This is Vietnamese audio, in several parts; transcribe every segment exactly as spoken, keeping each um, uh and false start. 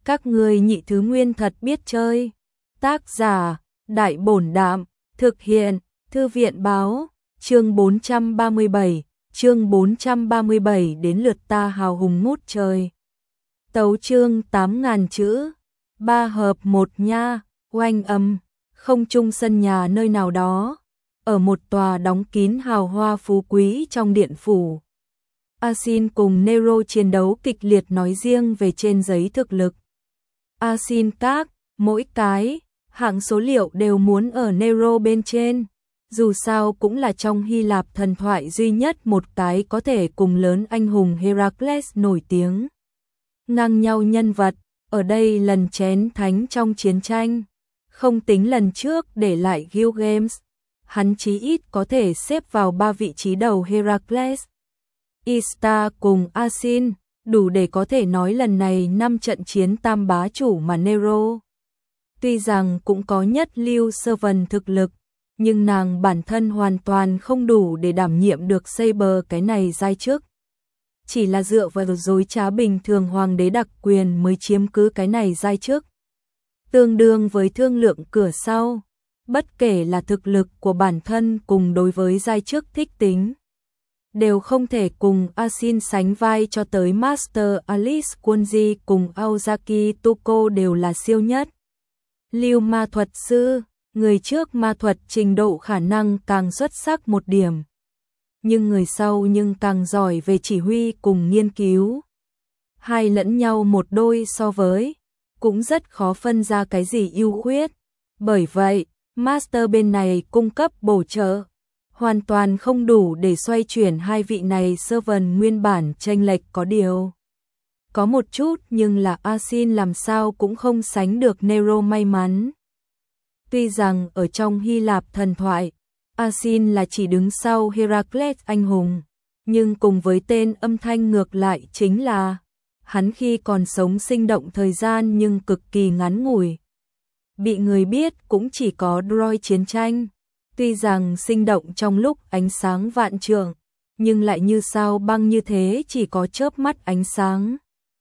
Các ngươi nhị thứ nguyên thật biết chơi. Tác giả, Đại Bổn Đạm, thực hiện, Thư viện Báo, chương bốn trăm ba mươi bảy, chương bốn trăm ba mươi bảy đến lượt ta hào hùng ngút trời. Tấu chương tám ngàn chữ, ba hợp một nha, oanh âm, không trung sân nhà nơi nào đó, ở một tòa đóng kín hào hoa phú quý trong điện phủ. A Xin cùng Nero chiến đấu kịch liệt nói riêng về trên giấy thực lực. A Xin các, mỗi cái, hạng số liệu đều muốn ở Nero bên trên. Dù sao cũng là trong Hy Lạp thần thoại duy nhất một cái có thể cùng lớn anh hùng Heracles nổi tiếng. Ngang nhau nhân vật, ở đây lần chén thánh trong chiến tranh. Không tính lần trước để lại Gilgamesh, hắn chí ít có thể xếp vào ba vị trí đầu Heracles. Ista cùng A Xin, đủ để có thể nói lần này năm trận chiến tam bá chủ mà Nero. Tuy rằng cũng có nhất lưu Servant thực lực, nhưng nàng bản thân hoàn toàn không đủ để đảm nhiệm được Saber cái này giai chức. Chỉ là dựa vào dối trá bình thường hoàng đế đặc quyền mới chiếm cứ cái này giai chức. Tương đương với thương lượng cửa sau, bất kể là thực lực của bản thân cùng đối với giai chức thích tính, đều không thể cùng A Xin sánh vai, cho tới Master Alice Kunji cùng Aozaki Tuko đều là siêu nhất. Lưu ma thuật sư, người trước ma thuật trình độ khả năng càng xuất sắc một điểm, nhưng người sau nhưng càng giỏi về chỉ huy cùng nghiên cứu. Hai lẫn nhau một đôi so với, cũng rất khó phân ra cái gì ưu khuyết. Bởi vậy, Master bên này cung cấp bổ trợ, hoàn toàn không đủ để xoay chuyển hai vị này Servant nguyên bản chênh lệch. Có điều, có một chút nhưng là A Xin làm sao cũng không sánh được Nero may mắn. Tuy rằng ở trong Hy Lạp thần thoại, A Xin là chỉ đứng sau Heracles anh hùng, nhưng cùng với tên âm thanh ngược lại chính là hắn khi còn sống sinh động thời gian nhưng cực kỳ ngắn ngủi. Bị người biết cũng chỉ có Troy chiến tranh, tuy rằng sinh động trong lúc ánh sáng vạn trượng, nhưng lại như sao băng như thế, chỉ có chớp mắt ánh sáng.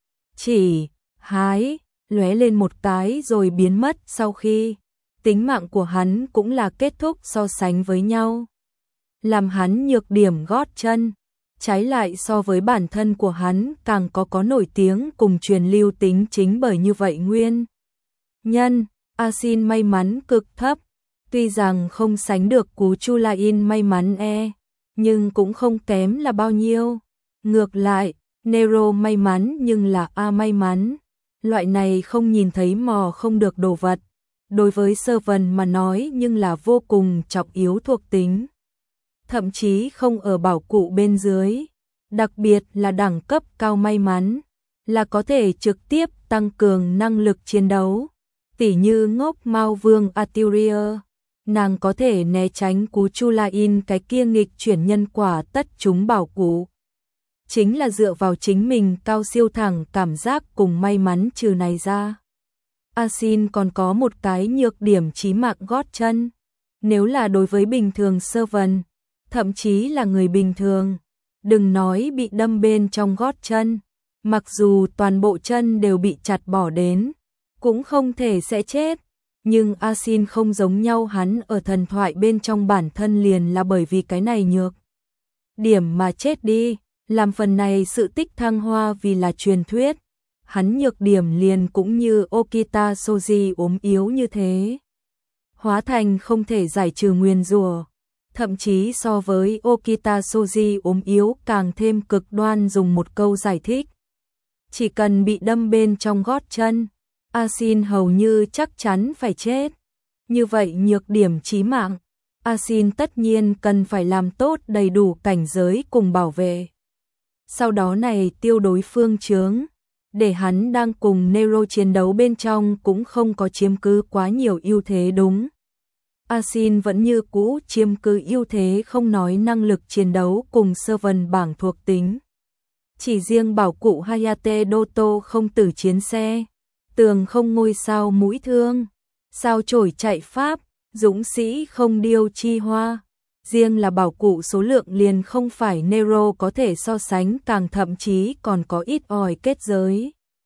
Chỉ, hái, lóe lên một cái rồi biến mất, sau khi tính mạng của hắn cũng là kết thúc so sánh với nhau. Làm hắn nhược điểm gót chân, trái lại so với bản thân của hắn càng có có nổi tiếng cùng truyền lưu tính chính bởi như vậy nguyên nhân. A Xin may mắn cực thấp, tuy rằng không sánh được Cú Chu Lain may mắn e, nhưng cũng không kém là bao nhiêu. Ngược lại, Nero may mắn nhưng là A may mắn. Loại này không nhìn thấy mò không được đồ vật, đối với Servant mà nói nhưng là vô cùng trọng yếu thuộc tính. Thậm chí không ở bảo cụ bên dưới, đặc biệt là đẳng cấp cao may mắn, là có thể trực tiếp tăng cường năng lực chiến đấu. Tỉ như ngốc Mao Vương Arturia, nàng có thể né tránh Cú Chu Lain cái kia nghịch chuyển nhân quả tất chúng bảo cụ. Chính là dựa vào chính mình cao siêu thẳng cảm giác cùng may mắn. Trừ này ra, A Xin còn có một cái nhược điểm chí mạng gót chân. Nếu là đối với bình thường Servant, thậm chí là người bình thường, đừng nói bị đâm bên trong gót chân, mặc dù toàn bộ chân đều bị chặt bỏ đến, cũng không thể sẽ chết. Nhưng A Xin không giống nhau, hắn ở thần thoại bên trong bản thân liền là bởi vì cái này nhược điểm mà chết đi, làm phần này sự tích thăng hoa vì là truyền thuyết. Hắn nhược điểm liền cũng như Okita Soji ốm yếu như thế, hóa thành không thể giải trừ nguyền rủa, thậm chí so với Okita Soji ốm yếu càng thêm cực đoan. Dùng một câu giải thích, chỉ cần bị đâm bên trong gót chân, A Xin hầu như chắc chắn phải chết. Như vậy nhược điểm chí mạng, A Xin tất nhiên cần phải làm tốt đầy đủ cảnh giới cùng bảo vệ. Sau đó này tiêu đối phương chướng, để hắn đang cùng Nero chiến đấu bên trong cũng không có chiếm cứ quá nhiều ưu thế. Đúng, A Xin vẫn như cũ chiếm cứ ưu thế, không nói năng lực chiến đấu cùng Servant bảng thuộc tính. Chỉ riêng bảo cụ Hayate Doto không tử chiến xe, tường không ngôi sao mũi thương, sao chổi chạy pháp, dũng sĩ không điêu chi hoa. Riêng là bảo cụ số lượng liền không phải Nero có thể so sánh, càng thậm chí còn có ít ỏi kết giới.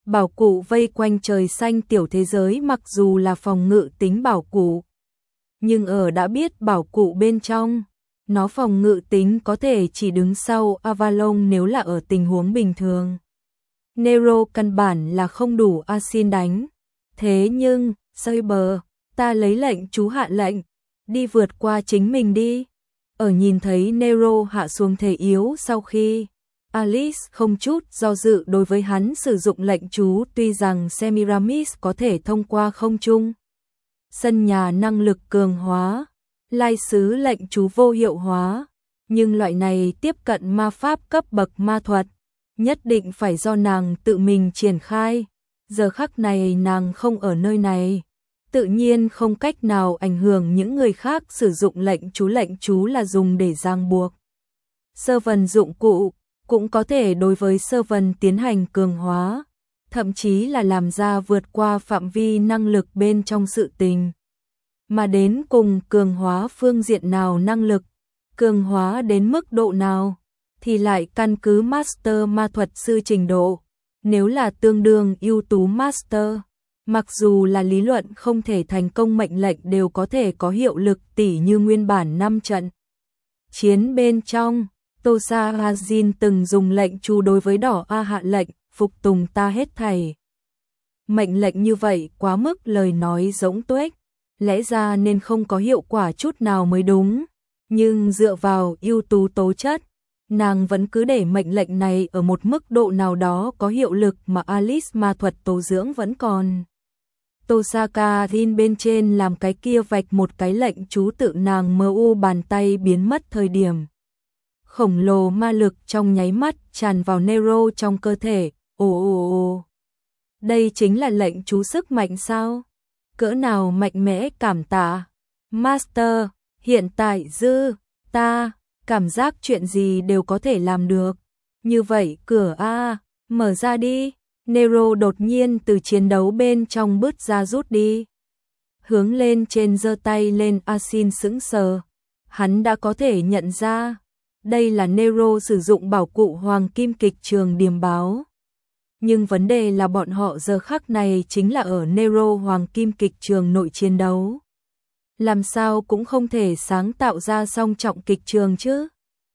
Bảo cụ vây quanh trời xanh tiểu thế giới mặc dù là phòng ngự tính bảo cụ, nhưng ở đã biết bảo cụ bên trong, nó phòng ngự tính có thể chỉ đứng sau Avalon nếu là ở tình huống bình thường. Nero căn bản là không đủ Asin đánh. Thế nhưng, Saber, ta lấy lệnh chú hạ lệnh, đi vượt qua chính mình đi. Ở nhìn thấy Nero hạ xuống thể yếu sau khi Alice không chút do dự đối với hắn sử dụng lệnh chú, tuy rằng Semiramis có thể thông qua không trung sân nhà năng lực cường hóa, lai sứ lệnh chú vô hiệu hóa, nhưng loại này tiếp cận ma pháp cấp bậc ma thuật, nhất định phải do nàng tự mình triển khai. Giờ khắc này nàng không ở nơi này, tự nhiên không cách nào ảnh hưởng những người khác sử dụng lệnh chú. Lệnh chú là dùng để ràng buộc sơ vần dụng cụ, cũng có thể đối với sơ vần tiến hành cường hóa, thậm chí là làm ra vượt qua phạm vi năng lực bên trong sự tình. Mà đến cùng cường hóa phương diện nào năng lực, cường hóa đến mức độ nào, thì lại căn cứ Master ma thuật sư trình độ. Nếu là tương đương ưu tú Master, mặc dù là lý luận không thể thành công mệnh lệnh đều có thể có hiệu lực, tỉ như nguyên bản năm trận chiến bên trong, Tosa Hazin từng dùng lệnh chú đối với đỏ A hạ lệnh, phục tùng ta hết thảy. Mệnh lệnh như vậy quá mức lời nói rỗng tuếch, lẽ ra nên không có hiệu quả chút nào mới đúng, nhưng dựa vào ưu tú tố chất, nàng vẫn cứ để mệnh lệnh này ở một mức độ nào đó có hiệu lực, mà Alice ma thuật tố dưỡng vẫn còn. Tosaka Rin bên trên làm cái kia vạch một cái lệnh chú, tự nàng mờ u bàn tay biến mất thời điểm. Khổng lồ ma lực trong nháy mắt tràn vào Nero trong cơ thể. Ồ ồ ồ, đây chính là lệnh chú sức mạnh sao? Cỡ nào mạnh mẽ, cảm tạ Master, hiện tại dư ta cảm giác chuyện gì đều có thể làm được. Như vậy cửa A, mở ra đi. Nero đột nhiên từ chiến đấu bên trong bước ra, rút đi. Hướng lên trên giơ tay lên. Asin sững sờ. Hắn đã có thể nhận ra, đây là Nero sử dụng bảo cụ Hoàng Kim Kịch Trường điềm báo. Nhưng vấn đề là bọn họ giờ khắc này chính là ở Nero Hoàng Kim Kịch Trường nội chiến đấu. Làm sao cũng không thể sáng tạo ra song trọng kịch trường chứ.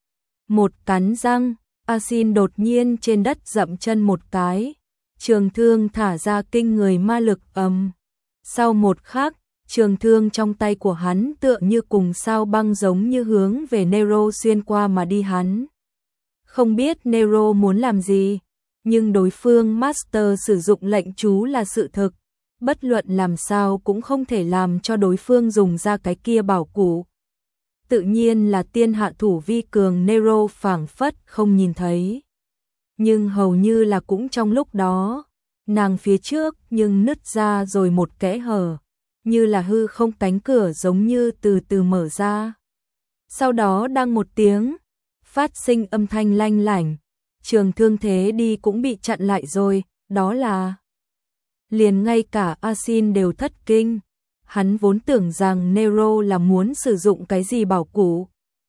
Một cắn răng, Asin đột nhiên trên đất dậm chân một cái, trường thương thả ra kinh người ma lực ầm. Sau một khắc, trường thương trong tay của hắn tựa như cùng sao băng giống như hướng về Nero xuyên qua mà đi. Hắn không biết Nero muốn làm gì, nhưng đối phương Master sử dụng lệnh chú là sự thực, bất luận làm sao cũng không thể làm cho đối phương dùng ra cái kia bảo cụ. Tự nhiên là tiên hạ thủ vi cường. Nero phảng phất không nhìn thấy, nhưng hầu như là cũng trong lúc đó, nàng phía trước nhưng nứt ra rồi một kẽ hở, như là hư không cánh cửa giống như từ từ mở ra. Sau đó đang một tiếng, phát sinh âm thanh lanh lảnh, trường thương thế đi cũng bị chặn lại rồi, đó là... Liền ngay cả Asin đều thất kinh, hắn vốn tưởng rằng Nero là muốn sử dụng cái gì bảo cụ.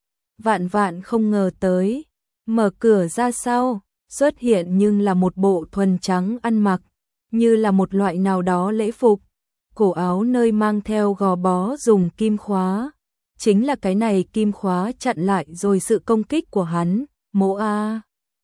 Vạn vạn không ngờ tới, mở cửa ra sau, xuất hiện nhưng là một bộ thuần trắng ăn mặc, như là một loại nào đó lễ phục, cổ áo nơi mang theo gò bó dùng kim khóa. Chính là cái này kim khóa chặn lại rồi sự công kích của hắn. Mộ A,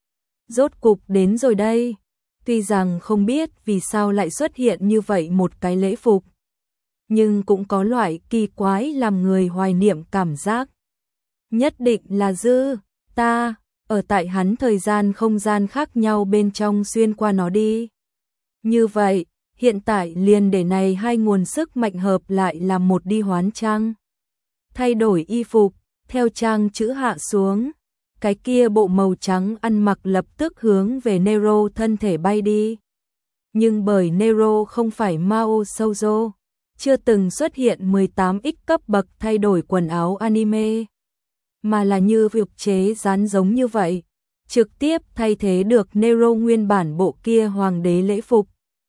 rốt cục đến rồi đây. Tuy rằng không biết vì sao lại xuất hiện như vậy một cái lễ phục, nhưng cũng có loại kỳ quái làm người hoài niệm cảm giác. Nhất định là dư ta ở tại hắn thời gian không gian khác nhau bên trong xuyên qua nó đi. Như vậy, hiện tại liền để này hai nguồn sức mạnh hợp lại làm một đi. Hoán trang, thay đổi y phục, theo trang chữ hạ xuống, cái kia bộ màu trắng ăn mặc lập tức hướng về Nero thân thể bay đi. Nhưng bởi Nero không phải Mao Shoujo, chưa từng xuất hiện mười tám x cấp bậc thay đổi quần áo anime, mà là như việc chế dán giống như vậy, trực tiếp thay thế được Nero nguyên bản bộ kia hoàng đế lễ phục.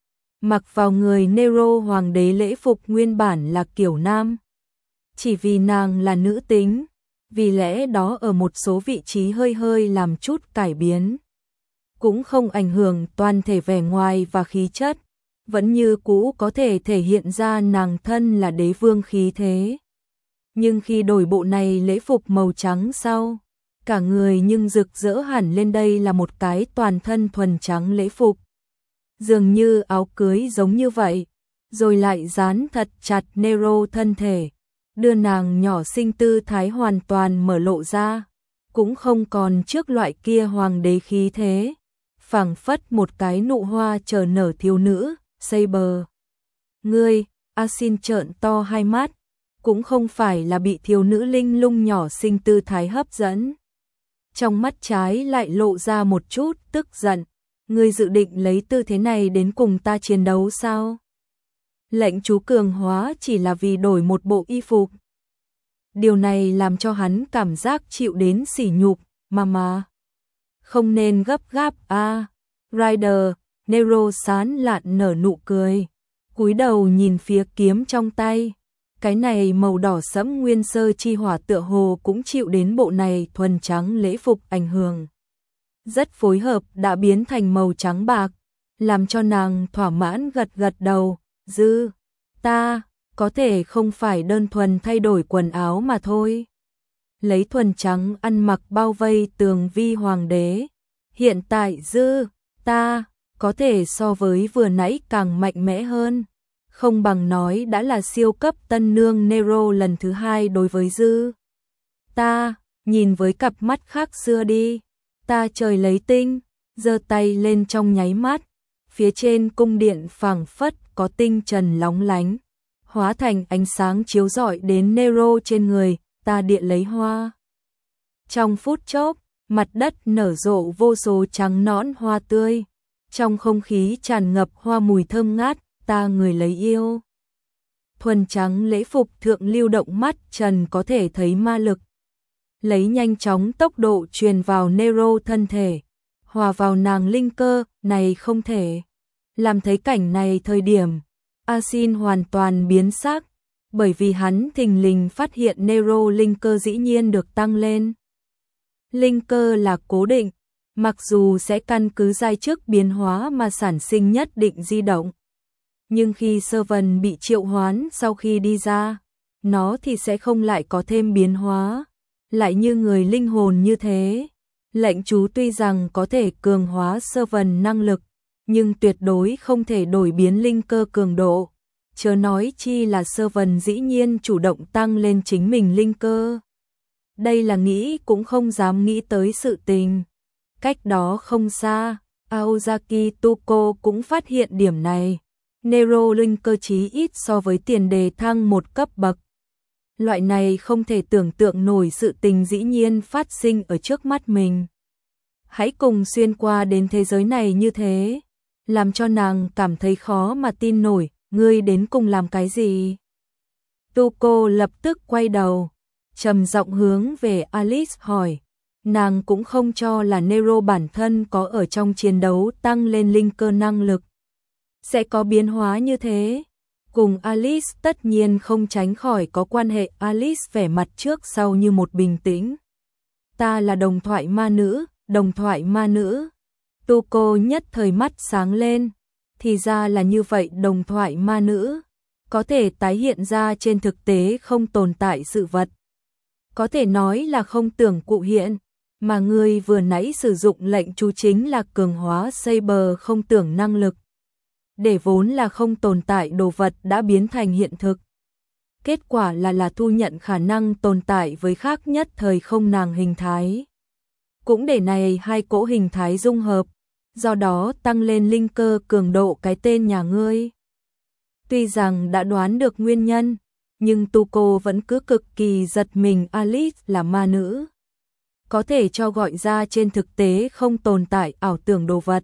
Mặc vào người Nero hoàng đế lễ phục nguyên bản là kiểu nam, chỉ vì nàng là nữ tính, vì lẽ đó ở một số vị trí hơi hơi làm chút cải biến. cũng không ảnh hưởng toàn thể vẻ ngoài và khí chất, vẫn như cũ có thể thể hiện ra nàng thân là đế vương khí thế. Nhưng khi đổi bộ này lễ phục màu trắng sau, cả người nhưng rực rỡ hẳn lên, đây là một cái toàn thân thuần trắng lễ phục. Dường như áo cưới giống như vậy, rồi lại dán thật chặt Nero thân thể, đưa nàng nhỏ xinh tư thái hoàn toàn mở lộ ra, cũng không còn trước loại kia hoàng đế khí thế, phảng phất một cái nụ hoa chờ nở thiếu nữ, Saber. Ngươi, A Xin trợn to hai mắt, cũng không phải là bị thiếu nữ linh lung nhỏ xinh tư thái hấp dẫn. Trong mắt trái lại lộ ra một chút tức giận, ngươi dự định lấy tư thế này đến cùng ta chiến đấu sao? Lệnh chú cường hóa chỉ là vì đổi một bộ y phục. Điều này làm cho hắn cảm giác chịu đến sỉ nhục, mà mà. Không nên gấp gáp a à. Rider, Nero sán lạn nở nụ cười, cúi đầu nhìn phía kiếm trong tay. Cái này màu đỏ sẫm nguyên sơ chi hỏa tựa hồ cũng chịu đến bộ này thuần trắng lễ phục ảnh hưởng. Rất phối hợp đã biến thành màu trắng bạc, làm cho nàng thỏa mãn gật gật đầu. Dư, ta, có thể không phải đơn thuần thay đổi quần áo mà thôi. Lấy thuần trắng ăn mặc bao vây tường vi hoàng đế. Hiện tại dư, ta, có thể so với vừa nãy càng mạnh mẽ hơn. Không bằng nói đã là siêu cấp tân nương Nero lần thứ hai đối với dư. Ta, nhìn với cặp mắt khác xưa đi. Ta trời lấy tinh, giơ tay lên trong nháy mắt. Phía trên cung điện phảng phất có tinh trần lóng lánh, hóa thành ánh sáng chiếu rọi đến Nero trên người, ta điện lấy hoa. Trong phút chốc, mặt đất nở rộ vô số trắng nõn hoa tươi, trong không khí tràn ngập hoa mùi thơm ngát, ta người lấy yêu. Thuần trắng lễ phục thượng lưu động mắt trần có thể thấy ma lực. Lấy nhanh chóng tốc độ truyền vào Nero thân thể, hòa vào nàng linh cơ, này không thể. Làm thấy cảnh này thời điểm, A Xin hoàn toàn biến sắc, bởi vì hắn thình lình phát hiện Nero linh cơ dĩ nhiên được tăng lên. Linh cơ là cố định, mặc dù sẽ căn cứ giai trước biến hóa mà sản sinh nhất định di động. Nhưng khi Servant bị triệu hoán sau khi đi ra, nó thì sẽ không lại có thêm biến hóa, lại như người linh hồn như thế. Lệnh chú tuy rằng có thể cường hóa Servant năng lực, nhưng tuyệt đối không thể đổi biến linh cơ cường độ, chớ nói chi là Servant dĩ nhiên chủ động tăng lên chính mình linh cơ. Đây là nghĩ cũng không dám nghĩ tới sự tình. Cách đó không xa, Aozaki Tuko cũng phát hiện điểm này. Nero linh cơ chí ít so với tiền đề thăng một cấp bậc. Loại này không thể tưởng tượng nổi sự tình dĩ nhiên phát sinh ở trước mắt mình. Hãy cùng xuyên qua đến thế giới này như thế, làm cho nàng cảm thấy khó mà tin nổi, ngươi đến cùng làm cái gì? Tuko lập tức quay đầu, trầm giọng hướng về Alice hỏi. Nàng cũng không cho là Nero bản thân có ở trong chiến đấu tăng lên linh cơ năng lực sẽ có biến hóa như thế. Cùng Alice tất nhiên không tránh khỏi có quan hệ. Alice vẻ mặt trước sau như một bình tĩnh. Ta là đồng thoại ma nữ, đồng thoại ma nữ. Tuko nhất thời mắt sáng lên. Thì ra là như vậy, đồng thoại ma nữ có thể tái hiện ra trên thực tế không tồn tại sự vật. Có thể nói là không tưởng cụ hiện, mà ngươi vừa nãy sử dụng lệnh chú chính là cường hóa Saber không tưởng năng lực. Để vốn là không tồn tại đồ vật đã biến thành hiện thực. Kết quả là là thu nhận khả năng tồn tại với khác nhất thời không nàng hình thái. Cũng để này hai cỗ hình thái dung hợp, do đó tăng lên linh cơ cường độ cái tên nhà ngươi. Tuy rằng đã đoán được nguyên nhân, nhưng Tuko vẫn cứ cực kỳ giật mình. Alice là ma nữ, có thể cho gọi ra trên thực tế không tồn tại ảo tưởng đồ vật.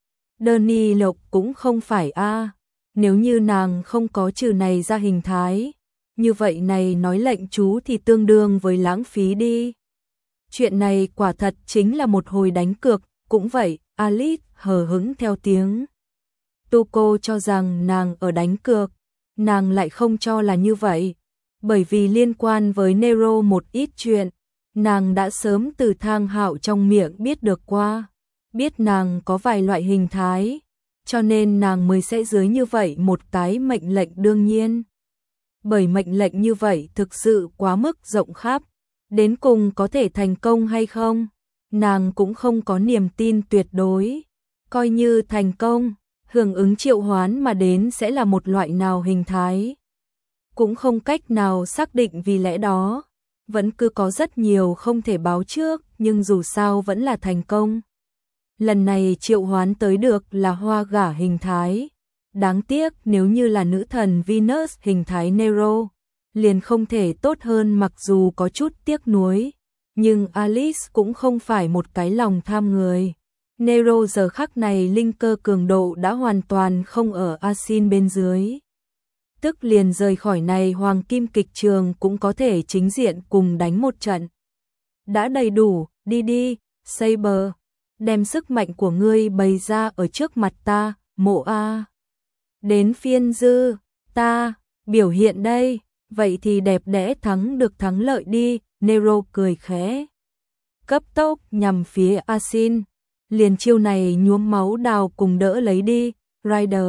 Đơn Lộc cũng không phải a. Nếu như nàng không có trừ này ra hình thái, như vậy này nói lệnh chú thì tương đương với lãng phí đi. Chuyện này quả thật chính là một hồi đánh cược. Cũng vậy, Alice hờ hững theo tiếng. Tuko cho rằng nàng ở đánh cược, nàng lại không cho là như vậy, bởi vì liên quan với Nero một ít chuyện, nàng đã sớm từ Thang Hạo trong miệng biết được qua. biết nàng có vài loại hình thái, cho nên nàng mới sẽ dưới như vậy một cái mệnh lệnh đương nhiên. Bởi mệnh lệnh như vậy thực sự quá mức rộng khắp, đến cùng có thể thành công hay không, nàng cũng không có niềm tin tuyệt đối. Coi như thành công, hưởng ứng triệu hoán mà đến sẽ là một loại nào hình thái, cũng không cách nào xác định, vì lẽ đó vẫn cứ có rất nhiều không thể báo trước, nhưng dù sao vẫn là thành công. Lần này triệu hoán tới được là hoa gả hình thái. Đáng tiếc nếu như là nữ thần Venus hình thái Nero, liền không thể tốt hơn, mặc dù có chút tiếc nuối. Nhưng Alice cũng không phải một cái lòng tham người. Nero giờ khắc này linh cơ cường độ đã hoàn toàn không ở Asin bên dưới. Tức liền rời khỏi này hoàng kim kịch trường cũng có thể chính diện cùng đánh một trận. Đã đầy đủ, đi đi, Saber, đem sức mạnh của ngươi bày ra ở trước mặt ta, Mộ A. Đến phiên Dư, ta, biểu hiện đây, vậy thì đẹp đẽ thắng được thắng lợi đi, Nero cười khẽ. Cấp tốc nhằm phía Asin, liền chiêu này nhuốm máu đào cùng đỡ lấy đi, Rider.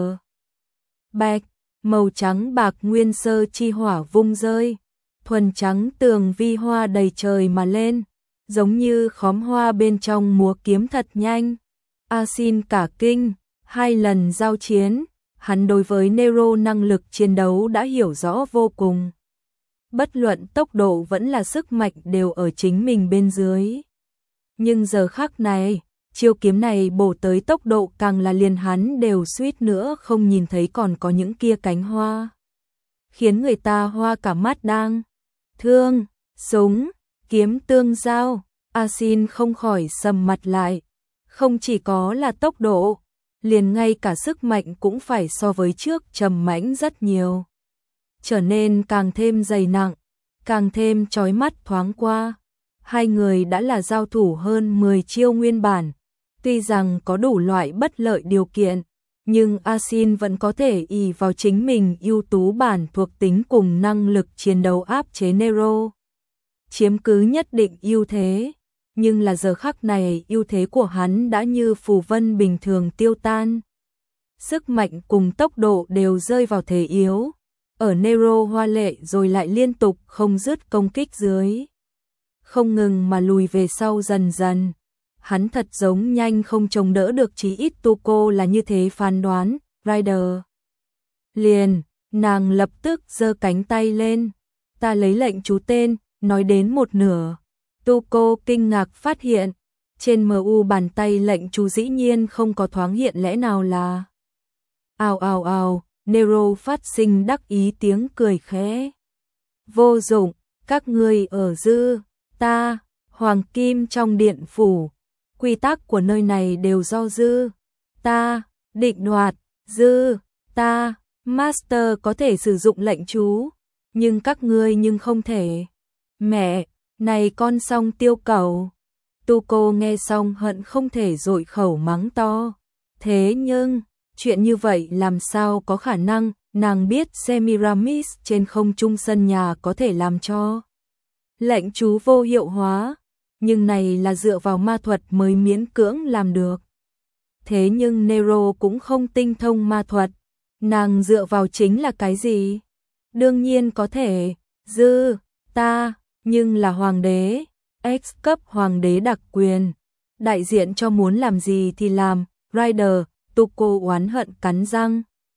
Bạch, màu trắng bạc nguyên sơ chi hỏa vung rơi, thuần trắng tường vi hoa đầy trời mà lên, giống như khóm hoa bên trong múa kiếm thật nhanh. Asin cả kinh, hai lần giao chiến, hắn đối với Nero năng lực chiến đấu đã hiểu rõ vô cùng. Bất luận tốc độ vẫn là sức mạnh đều ở chính mình bên dưới. Nhưng giờ khắc này, chiêu kiếm này bổ tới tốc độ càng là liền hắn đều suýt nữa không nhìn thấy còn có những kia cánh hoa. Khiến người ta hoa cả mắt đang. Thương, súng, kiếm tương giao, Asin không khỏi sầm mặt lại. Không chỉ có là tốc độ, liền ngay cả sức mạnh cũng phải so với trước trầm mãnh rất nhiều. Trở nên càng thêm dày nặng, càng thêm chói mắt thoáng qua. Hai người đã là giao thủ hơn mười chiêu nguyên bản. Tuy rằng có đủ loại bất lợi điều kiện, nhưng Asin vẫn có thể ỷ vào chính mình ưu tú bản thuộc tính cùng năng lực chiến đấu áp chế Nero. Chiếm cứ nhất định ưu thế, nhưng là giờ khắc này ưu thế của hắn đã như phù vân bình thường tiêu tan. Sức mạnh cùng tốc độ đều rơi vào thế yếu. Ở Nero hoa lệ rồi lại liên tục không dứt công kích dưới. Không ngừng mà lùi về sau dần dần. Hắn thật giống nhanh không chống đỡ được, chí ít Tuko là như thế phán đoán. Rider. Liền, nàng lập tức giơ cánh tay lên. Ta lấy lệnh chú tên, nói đến một nửa. Tuko kinh ngạc phát hiện, trên em u bàn tay lệnh chú dĩ nhiên không có thoáng hiện, lẽ nào là... Ào ào ào, Nero phát sinh đắc ý tiếng cười khẽ. Vô dụng, các ngươi ở Dư, ta, hoàng kim trong điện phủ. Quy tắc của nơi này đều do Dư, ta, định đoạt. Dư, ta, Master có thể sử dụng lệnh chú, nhưng các ngươi nhưng không thể. Mẹ, này con song tiêu cẩu. Tuko nghe xong hận không thể dội khẩu mắng to. Thế nhưng, chuyện như vậy làm sao có khả năng, nàng biết Semiramis trên không trung sân nhà có thể làm cho lệnh chú vô hiệu hóa, nhưng này là dựa vào ma thuật mới miễn cưỡng làm được. Thế nhưng Nero cũng không tinh thông ma thuật, nàng dựa vào chính là cái gì? Đương nhiên có thể, Dư, ta, nhưng là hoàng đế, X cấp hoàng đế đặc quyền, đại diện cho muốn làm gì thì làm. Rider, Tuko oán hận cắn răng.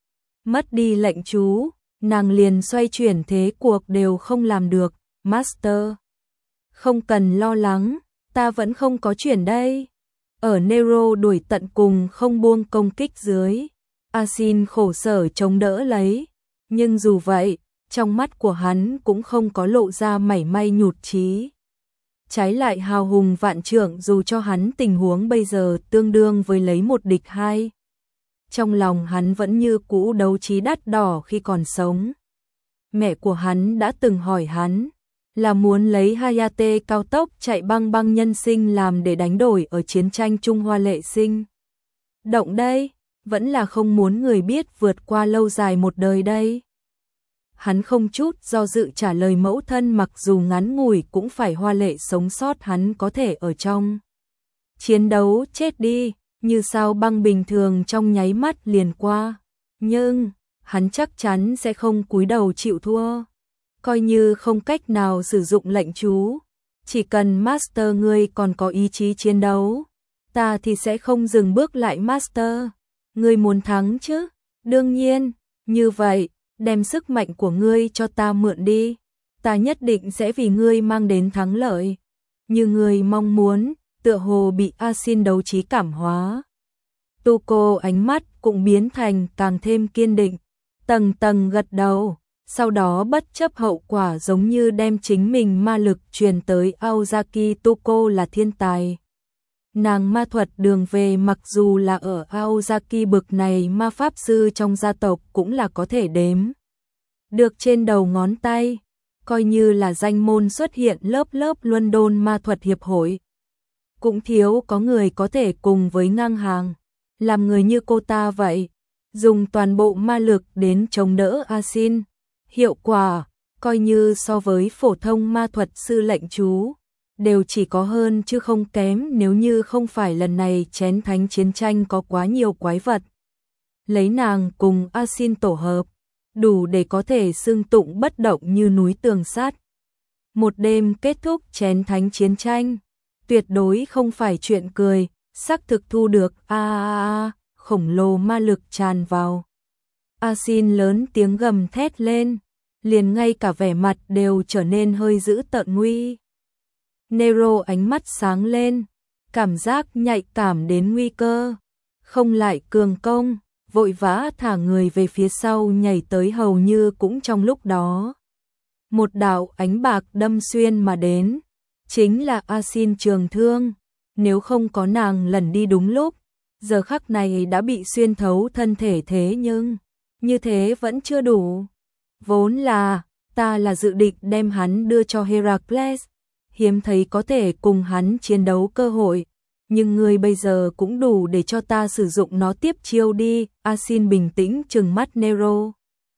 Mất đi lệnh chú, nàng liền xoay chuyển thế cuộc đều không làm được. Master, không cần lo lắng, ta vẫn không có chuyển đây. Ở Nero đuổi tận cùng không buông công kích dưới, Asin khổ sở chống đỡ lấy, nhưng dù vậy, trong mắt của hắn cũng không có lộ ra mảy may nhụt chí. Trái lại hào hùng vạn trượng, dù cho hắn tình huống bây giờ tương đương với lấy một địch hai. Trong lòng hắn vẫn như cũ đấu trí đắt đỏ khi còn sống. Mẹ của hắn đã từng hỏi hắn, là muốn lấy Hayate cao tốc chạy băng băng nhân sinh làm để đánh đổi ở chiến tranh Trung Hoa lệ sinh. Động đây, vẫn là không muốn người biết vượt qua lâu dài một đời đây. Hắn không chút do dự trả lời mẫu thân, mặc dù ngắn ngủi cũng phải hoa lệ sống sót hắn có thể ở trong chiến đấu chết đi, như sao băng bình thường trong nháy mắt liền qua. Nhưng, hắn chắc chắn sẽ không cúi đầu chịu thua. Coi như không cách nào sử dụng lệnh chú. Chỉ cần Master ngươi còn có ý chí chiến đấu, ta thì sẽ không dừng bước lại Master. Ngươi muốn thắng chứ? Đương nhiên, như vậy, đem sức mạnh của ngươi cho ta mượn đi. Ta nhất định sẽ vì ngươi mang đến thắng lợi. Như ngươi mong muốn, tựa hồ bị A-Sin đấu trí cảm hóa. Tuko ánh mắt cũng biến thành càng thêm kiên định, tầng tầng gật đầu, sau đó bất chấp hậu quả giống như đem chính mình ma lực truyền tới Aozaki. Tuko là thiên tài. Nàng ma thuật đường về mặc dù là ở Aozaki bực này ma pháp sư trong gia tộc cũng là có thể đếm được trên đầu ngón tay, coi như là danh môn xuất hiện lớp lớp London ma thuật hiệp hội. Cũng thiếu có người có thể cùng với ngang hàng, làm người như cô ta vậy, dùng toàn bộ ma lực đến chống đỡ A-Sin. Hiệu quả, coi như so với phổ thông ma thuật sư lệnh chú, đều chỉ có hơn chứ không kém nếu như không phải lần này chén thánh chiến tranh có quá nhiều quái vật. Lấy nàng cùng A-Sin tổ hợp, đủ để có thể xưng tụng bất động như núi tường sắt. Một đêm kết thúc chén thánh chiến tranh, tuyệt đối không phải chuyện cười, xác thực thu được a a a khổng lồ ma lực tràn vào. A-Sin lớn tiếng gầm thét lên, liền ngay cả vẻ mặt đều trở nên hơi dữ tợn nguy. Nero ánh mắt sáng lên, cảm giác nhạy cảm đến nguy cơ, không lại cường công, vội vã thả người về phía sau nhảy tới hầu như cũng trong lúc đó. Một đạo ánh bạc đâm xuyên mà đến, chính là A-Sin trường thương, nếu không có nàng lần đi đúng lúc, giờ khắc này đã bị xuyên thấu thân thể thế nhưng, như thế vẫn chưa đủ. Vốn là, ta là dự định đem hắn đưa cho Heracles, hiếm thấy có thể cùng hắn chiến đấu cơ hội, nhưng ngươi bây giờ cũng đủ để cho ta sử dụng nó tiếp chiêu đi. A-Sin bình tĩnh trừng mắt Nero.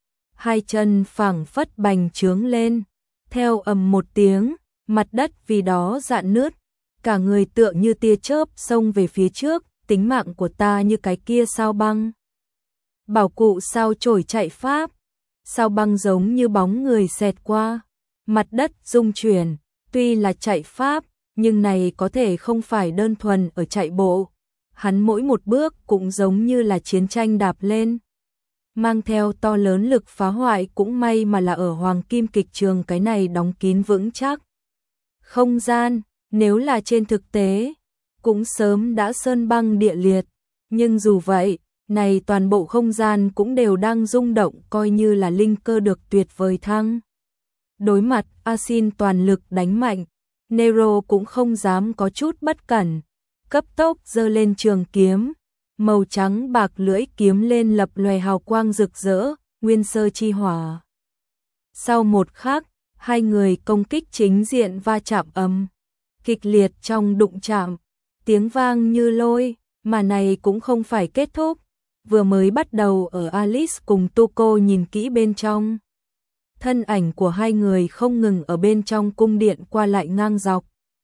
Hai chân phảng phất bành trướng lên, theo ầm một tiếng, mặt đất vì đó rạn nứt, cả người tựa như tia chớp xông về phía trước, tính mạng của ta như cái kia sao băng. Bảo cụ sao chổi chạy pháp, sao băng giống như bóng người xẹt qua, mặt đất rung chuyển, tuy là chạy pháp, nhưng này có thể không phải đơn thuần ở chạy bộ, hắn mỗi một bước cũng giống như là chiến tranh đạp lên, mang theo to lớn lực phá hoại. Cũng may mà là ở Hoàng Kim Kịch Trường cái này đóng kín vững chắc không gian, nếu là trên thực tế cũng sớm đã sơn băng địa liệt, nhưng dù vậy, này toàn bộ không gian cũng đều đang rung động, coi như là linh cơ được tuyệt vời thăng. Đối mặt A-Sin toàn lực đánh mạnh, Nero cũng không dám có chút bất cẩn, cấp tốc giơ lên trường kiếm, màu trắng bạc lưỡi kiếm lên lập lòe hào quang rực rỡ, nguyên sơ chi hỏa. Sau một khắc, hai người công kích chính diện va chạm ầm, kịch liệt trong đụng chạm, tiếng vang như lôi, mà này cũng không phải kết thúc, vừa mới bắt đầu ở Alice cùng Tuko nhìn kỹ bên trong. Thân ảnh của hai người không ngừng ở bên trong cung điện qua lại ngang dọc,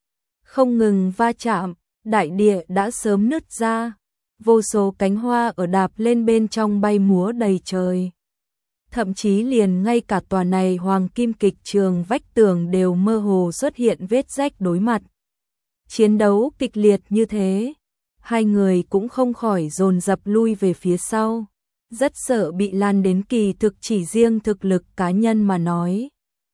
không ngừng va chạm, đại địa đã sớm nứt ra, vô số cánh hoa ở đạp lên bên trong bay múa đầy trời. Thậm chí liền ngay cả tòa này Hoàng Kim Kịch Trường vách tường đều mơ hồ xuất hiện vết rách. Đối mặt chiến đấu kịch liệt như thế, hai người cũng không khỏi dồn dập lui về phía sau, rất sợ bị lan đến. Kỳ thực chỉ riêng thực lực cá nhân mà nói,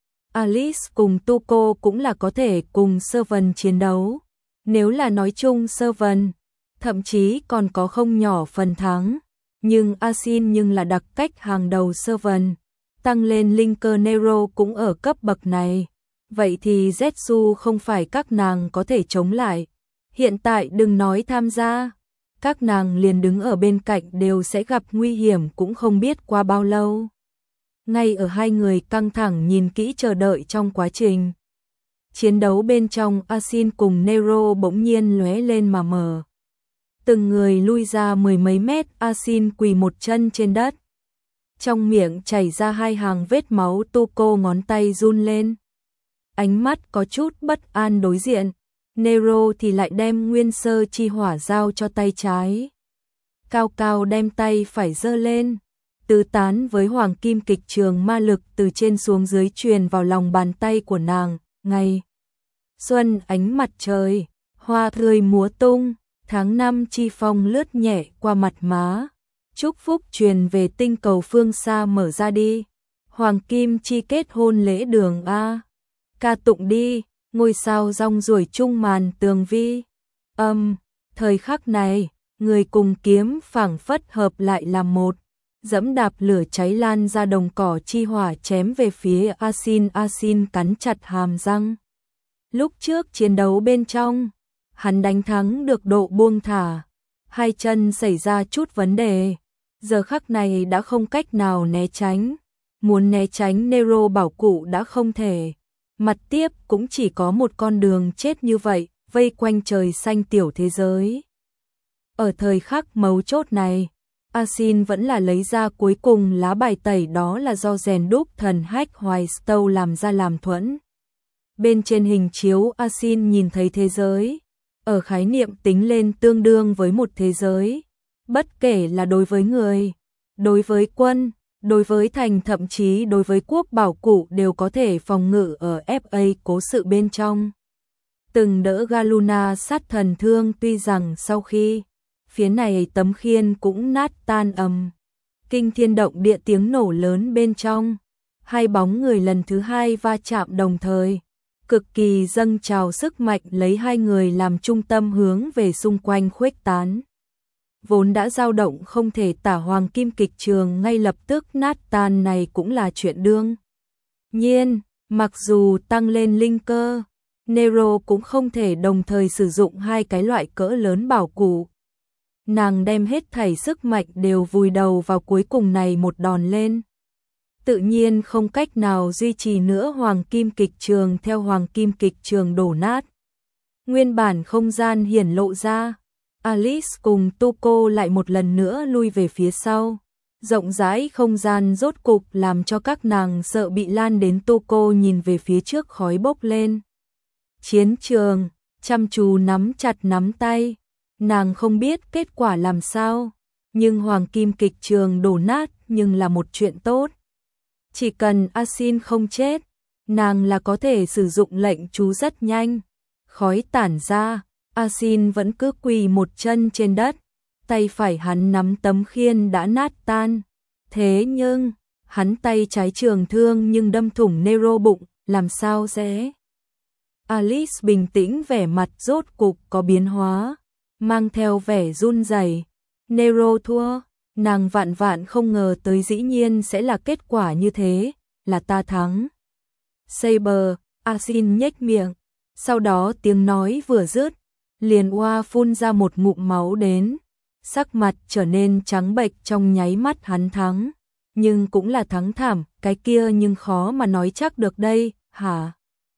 Alice cùng Tuko cũng là có thể cùng Servant chiến đấu, nếu là nói chung Servant, thậm chí còn có không nhỏ phần thắng, nhưng A-Sin nhưng là đặc cách hàng đầu Servant, tăng lên linh cơ. Nero cũng ở cấp bậc này, vậy thì Zetsu không phải các nàng có thể chống lại. Hiện tại đừng nói tham gia, các nàng liền đứng ở bên cạnh đều sẽ gặp nguy hiểm, cũng không biết qua bao lâu. Ngay ở hai người căng thẳng nhìn kỹ chờ đợi trong quá trình chiến đấu bên trong, A-Sin cùng Nero bỗng nhiên lóe lên mà mở. Từng người lui ra mười mấy mét, A-Sin quỳ một chân trên đất, trong miệng chảy ra hai hàng vết máu. Tuko ngón tay run lên, ánh mắt có chút bất an đối diện. Nero thì lại đem nguyên sơ chi hỏa giao cho tay trái. Cao cao đem tay phải giơ lên, tứ tán với hoàng kim kịch trường ma lực từ trên xuống dưới truyền vào lòng bàn tay của nàng. Ngày xuân ánh mặt trời, hoa tươi múa tung, tháng năm chi phong lướt nhẹ qua mặt má. Chúc phúc truyền về tinh cầu phương xa mở ra đi. Hoàng kim chi kết hôn lễ đường A. Ca tụng đi, ngôi sao rong ruổi chung màn tường vi. Âm, thời khắc này, người cùng kiếm phảng phất hợp lại làm một. Dẫm đạp lửa cháy lan ra đồng cỏ chi hỏa chém về phía Asin. Asin cắn chặt hàm răng. Lúc trước chiến đấu bên trong, hắn đánh thắng được độ buông thả. Hai chân xảy ra chút vấn đề. Giờ khắc này đã không cách nào né tránh. Muốn né tránh Nero bảo cụ đã không thể. Mặt tiếp cũng chỉ có một con đường chết như vậy, vây quanh trời xanh tiểu thế giới. Ở thời khắc mấu chốt này, Asin vẫn là lấy ra cuối cùng lá bài tẩy, đó là do rèn đúc thần hách hoài stâu làm ra làm thuẫn. Bên trên hình chiếu Asin nhìn thấy thế giới, ở khái niệm tính lên tương đương với một thế giới. Bất kể là đối với người, đối với quân, đối với thành, thậm chí đối với quốc bảo cụ đều có thể phòng ngự ở ép a cố sự bên trong. Từng đỡ Galuna sát thần thương, tuy rằng sau khi phía này tấm khiên cũng nát tan ầm. Kinh thiên động địa tiếng nổ lớn bên trong. Hai bóng người lần thứ hai va chạm đồng thời. Cực kỳ dâng trào sức mạnh lấy hai người làm trung tâm hướng về xung quanh khuếch tán. Vốn đã dao động không thể tả hoàng kim kịch trường ngay lập tức nát tan này cũng là chuyện đương nhiên, mặc dù tăng lên linh cơ, Nero cũng không thể đồng thời sử dụng hai cái loại cỡ lớn bảo cụ. Nàng đem hết thảy sức mạnh đều vùi đầu vào cuối cùng này một đòn lên. Tự nhiên không cách nào duy trì nữa hoàng kim kịch trường. Theo hoàng kim kịch trường đổ nát, nguyên bản không gian hiển lộ ra. Alice cùng Tuko lại một lần nữa lui về phía sau. Rộng rãi không gian rốt cục làm cho các nàng sợ bị lan đến. Tuko nhìn về phía trước khói bốc lên chiến trường, chăm chú nắm chặt nắm tay. Nàng không biết kết quả làm sao, nhưng hoàng kim kịch trường đổ nát nhưng là một chuyện tốt. Chỉ cần Asin không chết, nàng là có thể sử dụng lệnh chú rất nhanh. Khói tản ra, Asin vẫn cứ quỳ một chân trên đất, tay phải hắn nắm tấm khiên đã nát tan. Thế nhưng, hắn tay trái trường thương nhưng đâm thủng Nero bụng, làm sao sẽ? Alice bình tĩnh, vẻ mặt rốt cục có biến hóa, mang theo vẻ run rẩy. Nero thua, nàng vạn vạn không ngờ tới dĩ nhiên sẽ là kết quả như thế, là ta thắng. Saber, Asin nhếch miệng, sau đó tiếng nói vừa dứt, liền oa phun ra một ngụm máu đến, sắc mặt trở nên trắng bệch. Trong nháy mắt hắn thắng, nhưng cũng là thắng thảm, cái kia nhưng khó mà nói chắc được đây, hả?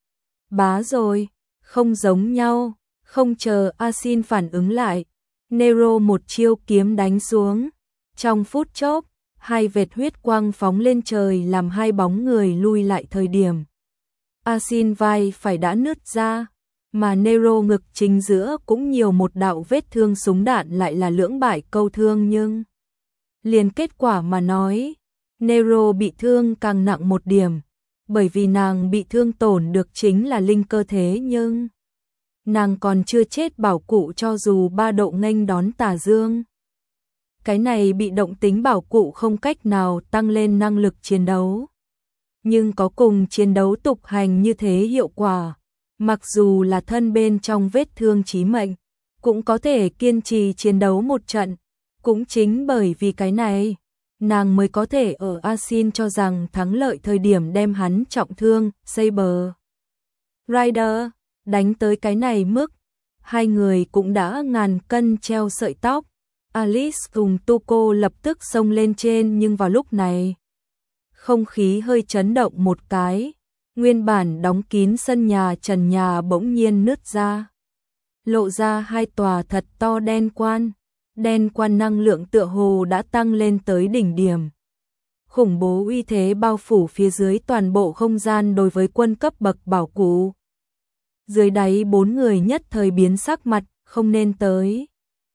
Bá rồi, không giống nhau. Không chờ Asin phản ứng lại, Nero một chiêu kiếm đánh xuống. Trong phút chốc, hai vệt huyết quang phóng lên trời làm hai bóng người lui lại. Thời điểm Asin vai phải đã nứt ra, mà Nero ngực chính giữa cũng nhiều một đạo vết thương súng đạn, lại là lưỡng bại câu thương. Nhưng liền kết quả mà nói, Nero bị thương càng nặng một điểm, bởi vì nàng bị thương tổn được chính là linh cơ. Thế nhưng nàng còn chưa chết bảo cụ cho dù ba độ nghênh đón tà dương. Cái này bị động tính bảo cụ không cách nào tăng lên năng lực chiến đấu. Nhưng có cùng chiến đấu tục hành như thế hiệu quả, mặc dù là thân bên trong vết thương chí mệnh, cũng có thể kiên trì chiến đấu một trận. Cũng chính bởi vì cái này, nàng mới có thể ở Asin cho rằng thắng lợi thời điểm đem hắn trọng thương. Saber Rider đánh tới cái này mức, hai người cũng đã ngàn cân treo sợi tóc. Alice cùng Tuko lập tức xông lên trên, nhưng vào lúc này, không khí hơi chấn động một cái, nguyên bản đóng kín sân nhà trần nhà bỗng nhiên nứt ra, lộ ra hai tòa thật to đen quan. Đen quan năng lượng tựa hồ đã tăng lên tới đỉnh điểm. Khủng bố uy thế bao phủ phía dưới toàn bộ không gian đối với quân cấp bậc bảo cụ. Dưới đáy bốn người nhất thời biến sắc mặt, không nên tới.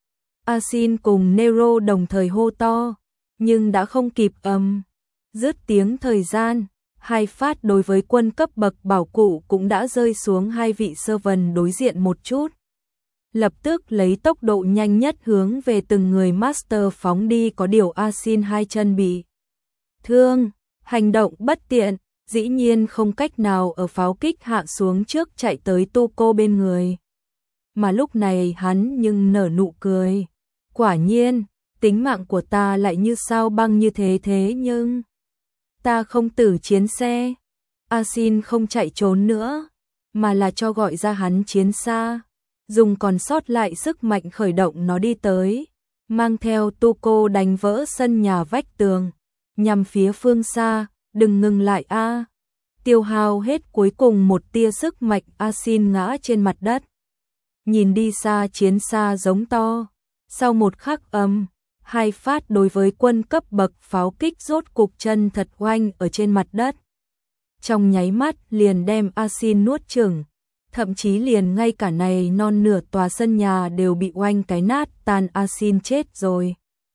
Asin cùng Nero đồng thời hô to, nhưng đã không kịp ầm. Dứt tiếng thời gian, hai phát đối với quân cấp bậc bảo cụ cũng đã rơi xuống hai vị servant đối diện một chút. Lập tức lấy tốc độ nhanh nhất hướng về từng người master phóng đi, có điều Asin hai chân bị thương, hành động bất tiện, dĩ nhiên không cách nào ở pháo kích hạ xuống trước chạy tới Tuco bên người. Mà lúc này hắn nhưng nở nụ cười. Quả nhiên, tính mạng của ta lại như sao băng như thế thế nhưng... Ta không tử chiến xe. Asin không chạy trốn nữa, mà là cho gọi ra hắn chiến xa. Dùng còn sót lại sức mạnh khởi động nó đi tới. Mang theo Tuco đánh vỡ sân nhà vách tường. Nhằm phía phương xa, đừng ngừng lại a. Tiêu hao hết cuối cùng một tia sức mạnh, Asin ngã trên mặt đất. Nhìn đi xa, chiến xa giống to. Sau một khắc ầm, hai phát đối với quân cấp bậc pháo kích rốt cục chân thật oanh ở trên mặt đất. Trong nháy mắt liền đem Asin nuốt chửng, thậm chí liền ngay cả này non nửa tòa sân nhà đều bị oanh cái nát tan. Asin chết rồi.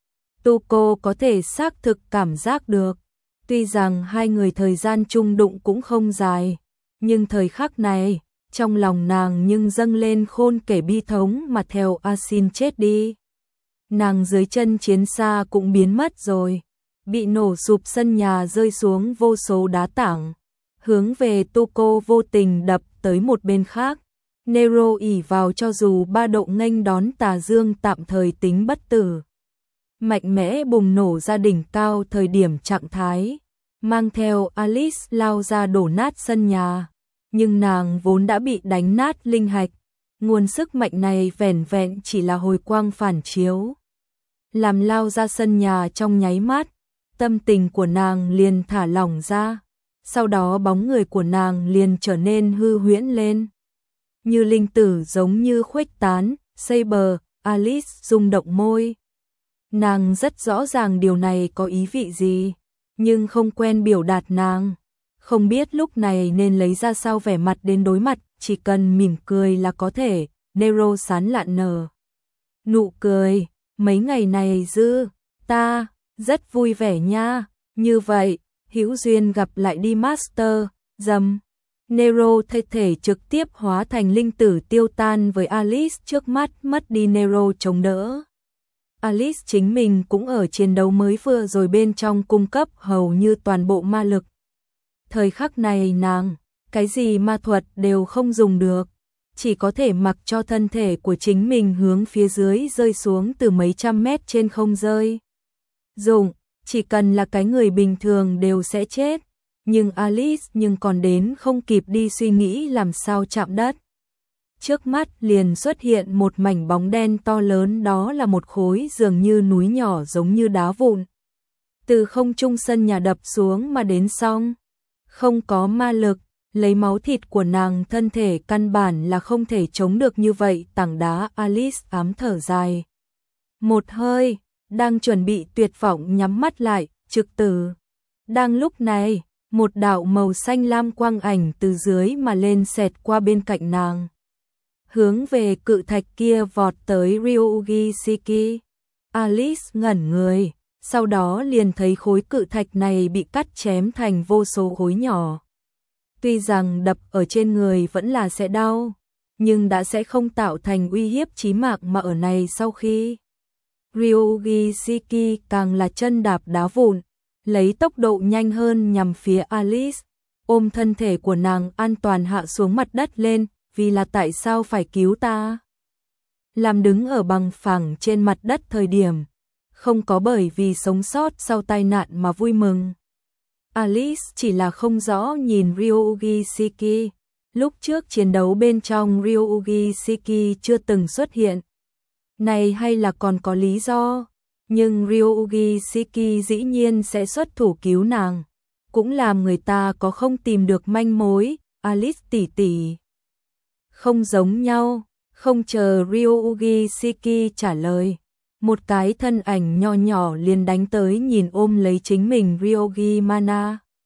Tuco có thể xác thực cảm giác được, tuy rằng hai người thời gian chung đụng cũng không dài, nhưng thời khắc này, trong lòng nàng nhưng dâng lên khôn kể bi thống mà theo Asin chết đi. Nàng dưới chân chiến xa cũng biến mất rồi, bị nổ sụp sân nhà rơi xuống vô số đá tảng, hướng về Tuco vô tình đập tới một bên khác. Nero ỷ vào cho dù ba độ nghênh đón tà dương tạm thời tính bất tử. Mạnh mẽ bùng nổ ra đỉnh cao thời điểm trạng thái, mang theo Alice lao ra đổ nát sân nhà, nhưng nàng vốn đã bị đánh nát linh hạch, nguồn sức mạnh này vẻn vẹn chỉ là hồi quang phản chiếu. Làm lao ra sân nhà trong nháy mắt, tâm tình của nàng liền thả lỏng ra, sau đó bóng người của nàng liền trở nên hư huyễn lên. Như linh tử giống như khuếch tán, Saber, Alice rung động môi. Nàng rất rõ ràng điều này có ý vị gì, nhưng không quen biểu đạt nàng. Không biết lúc này nên lấy ra sao vẻ mặt đến đối mặt, chỉ cần mỉm cười là có thể. Nero sán lạn nở nụ cười, mấy ngày này dư, ta, rất vui vẻ nha, như vậy, hữu duyên gặp lại đi master, dầm. Nero thay thể trực tiếp hóa thành linh tử tiêu tan với Alice trước mắt, mất đi Nero chống đỡ. Alice chính mình cũng ở chiến đấu mới vừa rồi bên trong cung cấp hầu như toàn bộ ma lực. Thời khắc này nàng, cái gì ma thuật đều không dùng được, chỉ có thể mặc cho thân thể của chính mình hướng phía dưới rơi xuống từ mấy trăm mét trên không rơi. Dùng, chỉ cần là cái người bình thường đều sẽ chết, nhưng Alice nhưng còn đến không kịp đi suy nghĩ làm sao chạm đất. Trước mắt liền xuất hiện một mảnh bóng đen to lớn, đó là một khối dường như núi nhỏ giống như đá vụn. Từ không trung sân nhà đập xuống mà đến xong. Không có ma lực, lấy máu thịt của nàng thân thể căn bản là không thể chống được như vậy tảng đá. Alice ám thở dài. Một hơi, đang chuẩn bị tuyệt vọng nhắm mắt lại, trực tử. Đang lúc này, một đạo màu xanh lam quang ảnh từ dưới mà lên xẹt qua bên cạnh nàng. Hướng về cự thạch kia vọt tới Ryuugi Shiki. Alice ngẩn người, sau đó liền thấy khối cự thạch này bị cắt chém thành vô số khối nhỏ. Tuy rằng đập ở trên người vẫn là sẽ đau, nhưng đã sẽ không tạo thành uy hiếp chí mạng mà ở này sau khi. Ryuugi Shiki càng là chân đạp đá vụn, lấy tốc độ nhanh hơn nhằm phía Alice, ôm thân thể của nàng an toàn hạ xuống mặt đất lên. Vì là tại sao phải cứu ta? Làm đứng ở bằng phẳng trên mặt đất thời điểm, không có bởi vì sống sót sau tai nạn mà vui mừng. Alice chỉ là không rõ nhìn Ryuugi Shiki. Lúc trước chiến đấu bên trong Ryuugi Shiki chưa từng xuất hiện. Này hay là còn có lý do, nhưng Ryuugi Shiki dĩ nhiên sẽ xuất thủ cứu nàng, cũng làm người ta có không tìm được manh mối. Alice tỷ tỷ. Không giống nhau, không chờ Ryuugi Shiki trả lời, một cái thân ảnh nho nhỏ liền đánh tới nhìn ôm lấy chính mình Ryogi Mana.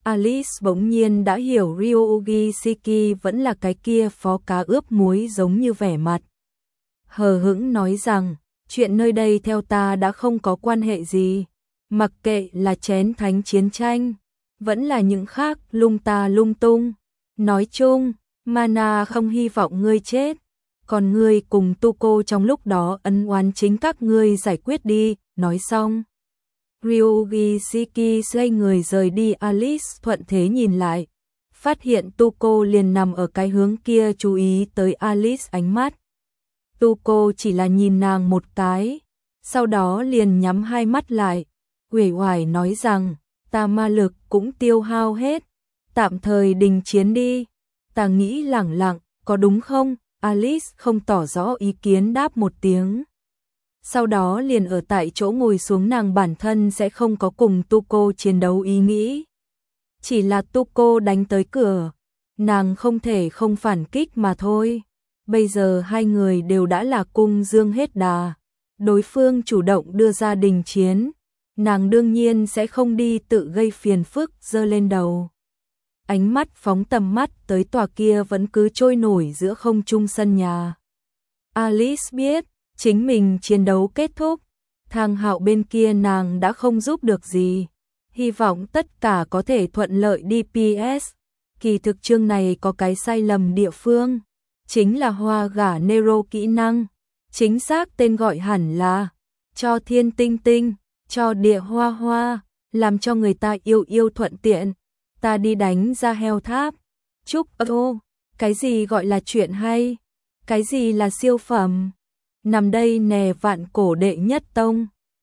Alice bỗng nhiên đã hiểu Ryougi Shiki vẫn là cái kia phó cá ướp muối, giống như vẻ mặt hờ hững nói rằng, chuyện nơi đây theo ta đã không có quan hệ gì, mặc kệ là chén thánh chiến tranh, vẫn là những khác lung ta lung tung. Nói chung, Mana không hy vọng ngươi chết, còn ngươi cùng Tuko trong lúc đó ân oán chính các ngươi giải quyết đi. Nói xong, Ryougi Shiki xoay người rời đi. Alice thuận thế nhìn lại, phát hiện Tuko liền nằm ở cái hướng kia. Chú ý tới Alice ánh mắt, Tuko chỉ là nhìn nàng một cái, sau đó liền nhắm hai mắt lại, uể oải nói rằng, ta ma lực cũng tiêu hao hết, tạm thời đình chiến đi. Ta nghĩ lẳng lặng, có đúng không? Alice không tỏ rõ ý kiến đáp một tiếng. Sau đó liền ở tại chỗ ngồi xuống. Nàng bản thân sẽ không có cùng Tuko chiến đấu ý nghĩ. Chỉ là Tuko đánh tới cửa, nàng không thể không phản kích mà thôi. Bây giờ hai người đều đã là cung dương hết đà. Đối phương chủ động đưa ra đình chiến, nàng đương nhiên sẽ không đi tự gây phiền phức. Giơ lên đầu, ánh mắt phóng tầm mắt tới tòa kia vẫn cứ trôi nổi giữa không trung sân nhà. Alice biết, chính mình chiến đấu kết thúc, Thang Hạo bên kia nàng đã không giúp được gì. Hy vọng tất cả có thể thuận lợi đi. pê ét. Kỳ thực chương này có cái sai lầm địa phương, chính là hoa gả Nero kỹ năng, chính xác tên gọi hẳn là cho thiên tinh tinh, cho địa hoa hoa, làm cho người ta yêu yêu thuận tiện. Ta đi đánh ra heo tháp. Chúc ô, cái gì gọi là chuyện hay? Cái gì là siêu phẩm? Nằm đây nè vạn cổ đệ nhất tông.